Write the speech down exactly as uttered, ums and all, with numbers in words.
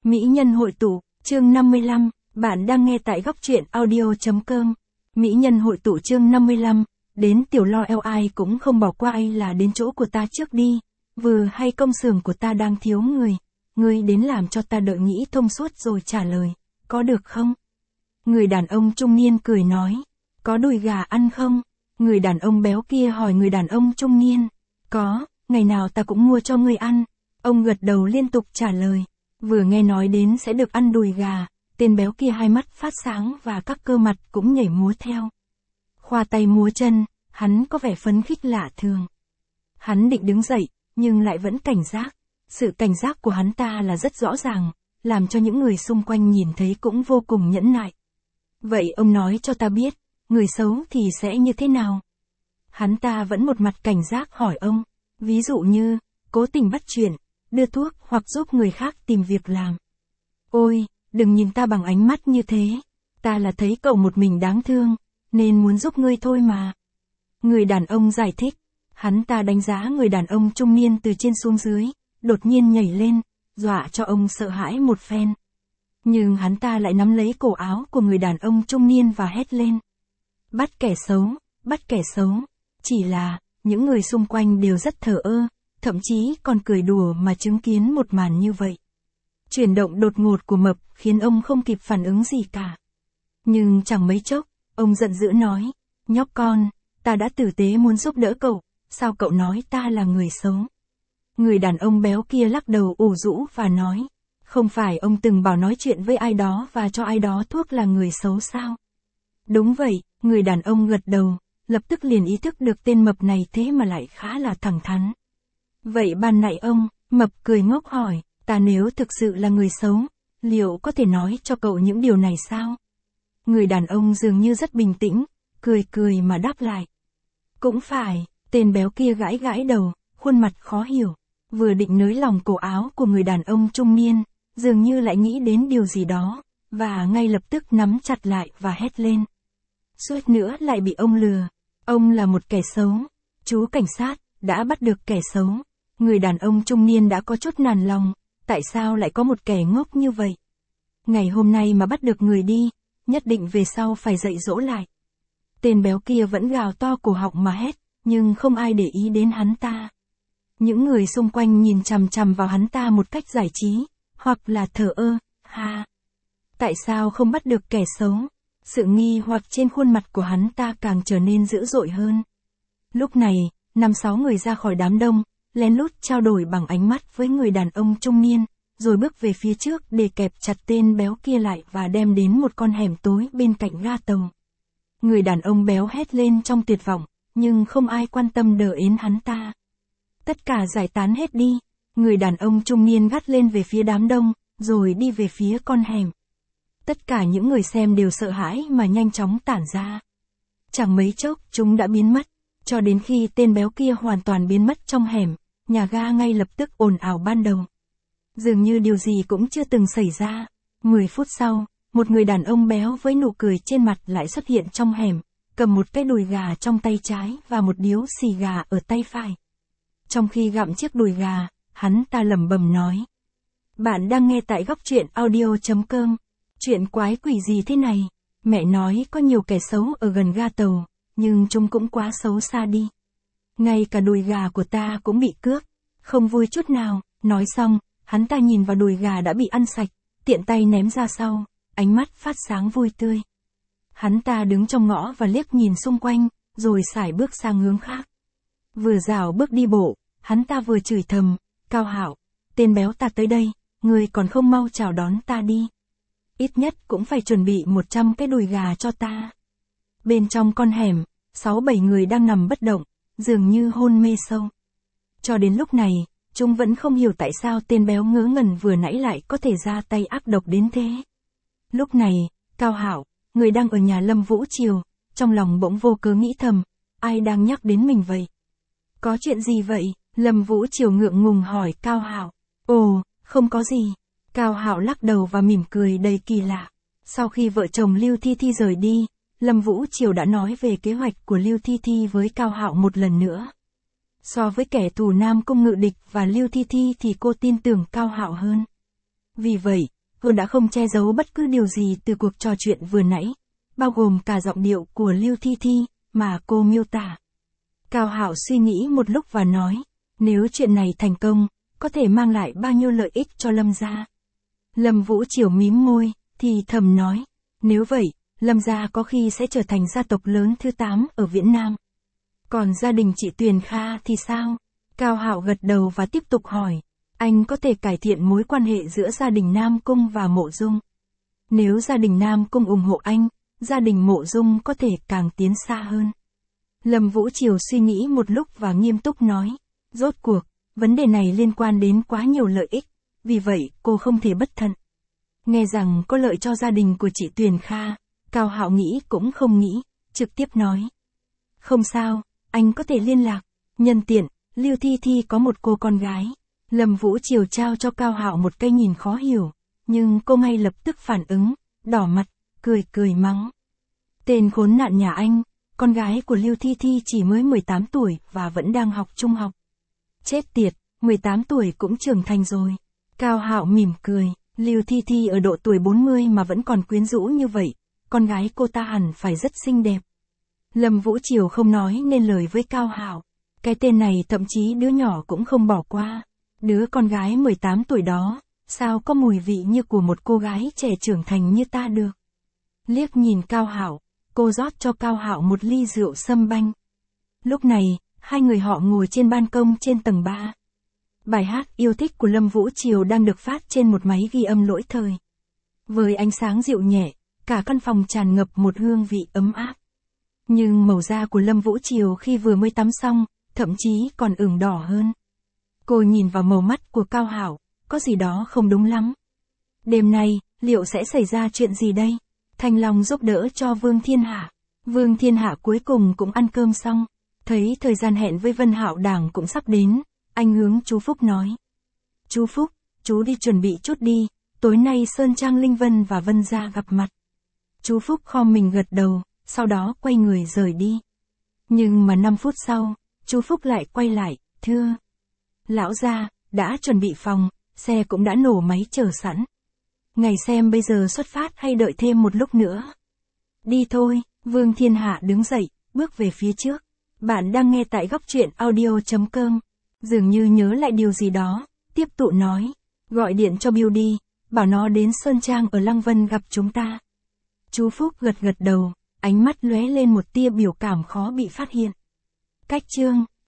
Mỹ nhân hội tụ, chương năm mươi lăm, bạn đang nghe tại góc truyện audio chấm com. Mỹ nhân hội tụ chương năm mươi lăm, đến tiểu lo eo ai cũng không bỏ qua ai là đến chỗ của ta trước đi, vừa hay công xưởng của ta đang thiếu người, ngươi đến làm cho ta đợi nghĩ thông suốt rồi trả lời, có được không? Người đàn ông trung niên cười nói, có đùi gà ăn không? Người đàn ông béo kia hỏi người đàn ông trung niên, có, ngày nào ta cũng mua cho ngươi ăn. Ông gật đầu liên tục trả lời, vừa nghe nói đến sẽ được ăn đùi gà, tên béo kia hai mắt phát sáng và các cơ mặt cũng nhảy múa theo. Khoa tay múa chân, hắn có vẻ phấn khích lạ thường. Hắn định đứng dậy, nhưng lại vẫn cảnh giác. Sự cảnh giác của hắn ta là rất rõ ràng, làm cho những người xung quanh nhìn thấy cũng vô cùng nhẫn nại. Vậy ông nói cho ta biết, người xấu thì sẽ như thế nào? Hắn ta vẫn một mặt cảnh giác hỏi ông, ví dụ như, cố tình bắt chuyện, đưa thuốc hoặc giúp người khác tìm việc làm. Ôi, đừng nhìn ta bằng ánh mắt như thế, ta là thấy cậu một mình đáng thương, nên muốn giúp ngươi thôi mà. Người đàn ông giải thích, hắn ta đánh giá người đàn ông trung niên từ trên xuống dưới, đột nhiên nhảy lên, dọa cho ông sợ hãi một phen. Nhưng hắn ta lại nắm lấy cổ áo của người đàn ông trung niên và hét lên. Bắt kẻ xấu, bắt kẻ xấu. Chỉ là, những người xung quanh đều rất thờ ơ, thậm chí còn cười đùa mà chứng kiến một màn như vậy. Chuyển động đột ngột của Mập khiến ông không kịp phản ứng gì cả. Nhưng chẳng mấy chốc, ông giận dữ nói, nhóc con, ta đã tử tế muốn giúp đỡ cậu, sao cậu nói ta là người xấu? Người đàn ông béo kia lắc đầu ủ rũ và nói, không phải ông từng bảo nói chuyện với ai đó và cho ai đó thuốc là người xấu sao? Đúng vậy, người đàn ông gật đầu, lập tức liền ý thức được tên Mập này thế mà lại khá là thẳng thắn. Vậy ban nãy ông, Mập cười ngốc hỏi, ta nếu thực sự là người xấu, liệu có thể nói cho cậu những điều này sao? Người đàn ông dường như rất bình tĩnh, cười cười mà đáp lại. Cũng phải, tên béo kia gãi gãi đầu, khuôn mặt khó hiểu, vừa định nới lòng cổ áo của người đàn ông trung niên, dường như lại nghĩ đến điều gì đó, và ngay lập tức nắm chặt lại và hét lên. Suýt nữa lại bị ông lừa, ông là một kẻ xấu, chú cảnh sát, đã bắt được kẻ xấu. Người đàn ông trung niên đã có chút nản lòng, tại sao lại có một kẻ ngốc như vậy? Ngày hôm nay mà bắt được người đi, nhất định về sau phải dạy dỗ lại. Tên béo kia vẫn gào to cổ họng mà hét, nhưng không ai để ý đến hắn ta. Những người xung quanh nhìn chằm chằm vào hắn ta một cách giải trí, hoặc là thờ ơ, ha. Tại sao không bắt được kẻ xấu? Sự nghi hoặc trên khuôn mặt của hắn ta càng trở nên dữ dội hơn. Lúc này, năm sáu người ra khỏi đám đông, lén lút trao đổi bằng ánh mắt với người đàn ông trung niên, rồi bước về phía trước để kẹp chặt tên béo kia lại và đem đến một con hẻm tối bên cạnh ga tàu. Người đàn ông béo hét lên trong tuyệt vọng, nhưng không ai quan tâm đờ ến hắn ta. Tất cả giải tán hết đi, người đàn ông trung niên gắt lên về phía đám đông, rồi đi về phía con hẻm. Tất cả những người xem đều sợ hãi mà nhanh chóng tản ra. Chẳng mấy chốc chúng đã biến mất, cho đến khi tên béo kia hoàn toàn biến mất trong hẻm, nhà ga ngay lập tức ồn ào ban đầu. Dường như điều gì cũng chưa từng xảy ra. Mười phút sau, một người đàn ông béo với nụ cười trên mặt lại xuất hiện trong hẻm, cầm một cái đùi gà trong tay trái và một điếu xì gà ở tay phải. Trong khi gặm chiếc đùi gà, hắn ta lẩm bẩm nói. Bạn đang nghe tại góc truyện audio chấm com. Chuyện quái quỷ gì thế này? Mẹ nói có nhiều kẻ xấu ở gần ga tàu, nhưng chúng cũng quá xấu xa đi. Ngay cả đùi gà của ta cũng bị cướp, không vui chút nào. Nói xong, hắn ta nhìn vào đùi gà đã bị ăn sạch, tiện tay ném ra sau, ánh mắt phát sáng vui tươi. Hắn ta đứng trong ngõ và liếc nhìn xung quanh, rồi sải bước sang hướng khác. Vừa rảo bước đi bộ, hắn ta vừa chửi thầm, Cao Hạo, tên béo ta tới đây, ngươi còn không mau chào đón ta đi. Ít nhất cũng phải chuẩn bị một trăm cái đùi gà cho ta. Bên trong con hẻm, sáu bảy người đang nằm bất động, dường như hôn mê sâu. Cho đến lúc này, chúng vẫn không hiểu tại sao tên béo ngớ ngẩn vừa nãy lại có thể ra tay ác độc đến thế. Lúc này, Cao Hạo, người đang ở nhà Lâm Vũ Triều, trong lòng bỗng vô cớ nghĩ thầm, ai đang nhắc đến mình vậy? Có chuyện gì vậy? Lâm Vũ Triều ngượng ngùng hỏi Cao Hạo. Ồ, không có gì. Cao Hạo lắc đầu và mỉm cười đầy kỳ lạ. Sau khi vợ chồng Lưu Thi Thi rời đi, Lâm Vũ Triều đã nói về kế hoạch của Lưu Thi Thi với Cao Hạo một lần nữa. So với kẻ thù Nam Cung Ngự Địch và Lưu Thi Thi thì cô tin tưởng Cao Hạo hơn. Vì vậy, cô đã không che giấu bất cứ điều gì từ cuộc trò chuyện vừa nãy, bao gồm cả giọng điệu của Lưu Thi Thi, mà cô miêu tả. Cao Hạo suy nghĩ một lúc và nói, nếu chuyện này thành công, có thể mang lại bao nhiêu lợi ích cho Lâm gia. Lâm Vũ Triều mím môi, thì thầm nói, nếu vậy, Lâm gia có khi sẽ trở thành gia tộc lớn thứ tám ở Viễn Nam. Còn gia đình chị Tuyền Kha thì sao? Cao Hạo gật đầu và tiếp tục hỏi, anh có thể cải thiện mối quan hệ giữa gia đình Nam Cung và Mộ Dung. Nếu gia đình Nam Cung ủng hộ anh, gia đình Mộ Dung có thể càng tiến xa hơn. Lâm Vũ Triều suy nghĩ một lúc và nghiêm túc nói, rốt cuộc, vấn đề này liên quan đến quá nhiều lợi ích, vì vậy cô không thể bất thận. Nghe rằng có lợi cho gia đình của chị Tuyền Kha, Cao Hạo nghĩ cũng không nghĩ, trực tiếp nói. Không sao, anh có thể liên lạc. Nhân tiện, Lưu Thi Thi có một cô con gái. Lâm Vũ Triều trao cho Cao Hạo một cái nhìn khó hiểu, nhưng cô ngay lập tức phản ứng, đỏ mặt, cười cười mắng. Tên khốn nạn nhà anh, con gái của Lưu Thi Thi chỉ mới mười tám tuổi và vẫn đang học trung học. Chết tiệt, mười tám tuổi cũng trưởng thành rồi. Cao Hạo mỉm cười, Lưu Thi Thi ở độ tuổi bốn mươi mà vẫn còn quyến rũ như vậy, con gái cô ta hẳn phải rất xinh đẹp. Lâm Vũ Triều không nói nên lời với Cao Hạo. Cái tên này thậm chí đứa nhỏ cũng không bỏ qua. Đứa con gái mười tám tuổi đó, sao có mùi vị như của một cô gái trẻ trưởng thành như ta được. Liếc nhìn Cao Hạo, cô rót cho Cao Hạo một ly rượu sâm banh. Lúc này, hai người họ ngồi trên ban công trên tầng ba. Bài hát yêu thích của Lâm Vũ Triều đang được phát trên một máy ghi âm lỗi thời. Với ánh sáng dịu nhẹ, cả căn phòng tràn ngập một hương vị ấm áp. Nhưng màu da của Lâm Vũ Triều khi vừa mới tắm xong, thậm chí còn ửng đỏ hơn. Cô nhìn vào màu mắt của Cao Hạo, có gì đó không đúng lắm. Đêm nay, liệu sẽ xảy ra chuyện gì đây? Thanh Long giúp đỡ cho Vương Thiên Hạ. Vương Thiên Hạ cuối cùng cũng ăn cơm xong. Thấy thời gian hẹn với Vân Hạo Đảng cũng sắp đến, anh hướng chú Phúc nói. Chú Phúc, chú đi chuẩn bị chút đi, tối nay Sơn Trang Linh Vân và Vân gia gặp mặt. Chú Phúc khom mình gật đầu, sau đó quay người rời đi. Nhưng mà năm phút sau, chú Phúc lại quay lại, thưa. Lão gia, đã chuẩn bị phòng, xe cũng đã nổ máy chờ sẵn. Ngày xem bây giờ xuất phát hay đợi thêm một lúc nữa. Đi thôi, Vương Thiên Hạ đứng dậy, bước về phía trước. Bạn đang nghe tại góc truyện audio chấm com. Dường như nhớ lại điều gì đó, tiếp tục nói. Gọi điện cho Bill đi, bảo nó đến Sơn Trang ở Lăng Vân gặp chúng ta. Chú Phúc gật gật đầu, ánh mắt lóe lên một tia biểu cảm khó bị phát hiện. Cách chương